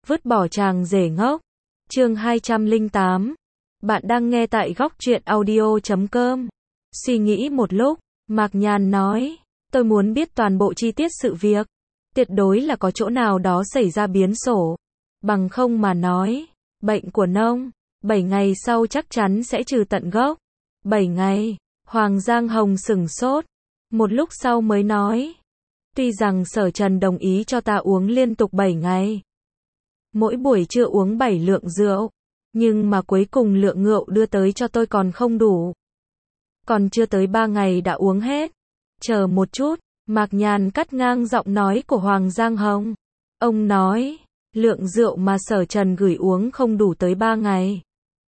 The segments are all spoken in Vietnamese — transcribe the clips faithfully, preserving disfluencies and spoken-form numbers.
Vứt bỏ chàng rể ngốc. Chương hai trăm lẻ tám. Bạn đang nghe tại góc truyện audio chấm com. Suy nghĩ một lúc, Mạc Nhàn nói, tôi muốn biết toàn bộ chi tiết sự việc. Tuyệt đối là có chỗ nào đó xảy ra biến sổ. Bằng không mà nói, bệnh của nông, bảy ngày sau chắc chắn sẽ trừ tận gốc. bảy ngày, Hoàng Giang Hồng sửng sốt. Một lúc sau mới nói, tuy rằng Sở Trần đồng ý cho ta uống liên tục bảy ngày. Mỗi buổi trưa uống bảy lượng rượu. Nhưng mà cuối cùng lượng rượu đưa tới cho tôi còn không đủ. Còn chưa tới ba ngày đã uống hết. Chờ một chút, Mạc Nhàn cắt ngang giọng nói của Hoàng Giang Hồng. Ông nói, lượng rượu mà Sở Trần gửi uống không đủ tới ba ngày.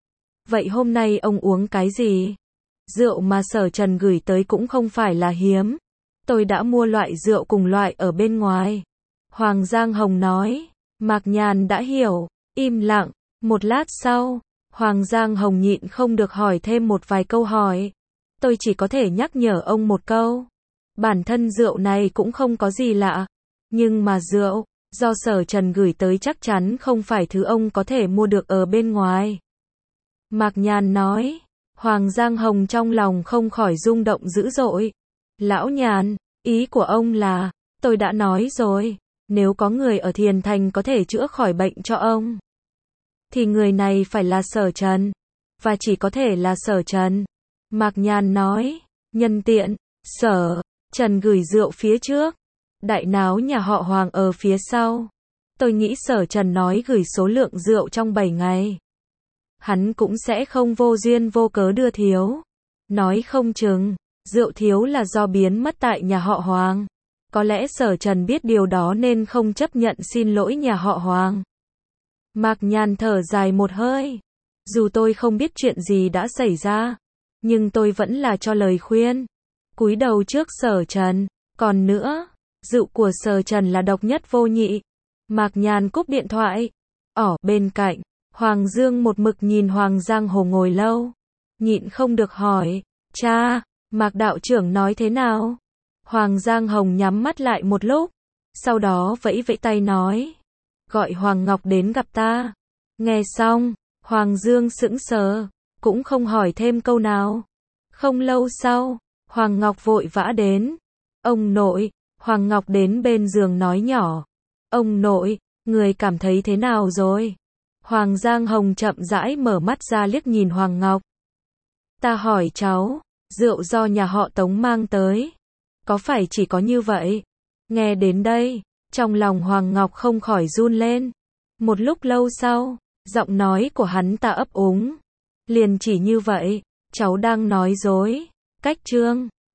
Vậy hôm nay ông uống cái gì? Rượu mà Sở Trần gửi tới cũng không phải là hiếm. Tôi đã mua loại rượu cùng loại ở bên ngoài. Hoàng Giang Hồng nói. Mạc Nhàn đã hiểu, im lặng. Một lát sau, Hoàng Giang Hồng nhịn không được hỏi thêm một vài câu hỏi. Tôi chỉ có thể nhắc nhở ông một câu. Bản thân rượu này cũng không có gì lạ. Nhưng mà rượu, do Sở Trần gửi tới chắc chắn không phải thứ ông có thể mua được ở bên ngoài. Mạc Nhàn nói. Hoàng Giang Hồng trong lòng không khỏi rung động dữ dội. Lão Nhàn, ý của ông là, tôi đã nói rồi, nếu có người ở Thiền Thành có thể chữa khỏi bệnh cho ông, thì người này phải là Sở Trần. Và chỉ có thể là Sở Trần. Mạc Nhàn nói, nhân tiện, Sở Trần gửi rượu phía trước, đại náo nhà họ Hoàng ở phía sau. Tôi nghĩ Sở Trần nói gửi số lượng rượu trong bảy ngày. Hắn cũng sẽ không vô duyên vô cớ đưa thiếu. Nói không chừng, rượu thiếu là do biến mất tại nhà họ Hoàng. Có lẽ Sở Trần biết điều đó nên không chấp nhận xin lỗi nhà họ Hoàng. Mạc Nhàn thở dài một hơi. Dù tôi không biết chuyện gì đã xảy ra, nhưng tôi vẫn là cho lời khuyên. Cúi đầu trước Sở Trần. Còn nữa, rượu của Sở Trần là độc nhất vô nhị. Mạc Nhàn cúp điện thoại. Ở bên cạnh, Hoàng Dương một mực nhìn Hoàng Giang Hồ ngồi lâu. Nhịn không được hỏi, cha, Mạc đạo trưởng nói thế nào? Hoàng Giang Hồng nhắm mắt lại một lúc. Sau đó vẫy vẫy tay nói, gọi Hoàng Ngọc đến gặp ta. Nghe xong, Hoàng Dương sững sờ, cũng không hỏi thêm câu nào. Không lâu sau, Hoàng Ngọc vội vã đến. Ông nội, Hoàng Ngọc đến bên giường nói nhỏ. Ông nội, người cảm thấy thế nào rồi? Hoàng Giang Hồng chậm rãi mở mắt ra liếc nhìn Hoàng Ngọc. Ta hỏi cháu, rượu do nhà họ Tống mang tới. Có phải chỉ có như vậy? Nghe đến đây, trong lòng Hoàng Ngọc không khỏi run lên. Một lúc lâu sau, giọng nói của hắn ta ấp úng. Liền chỉ như vậy, cháu đang nói dối. Cách chương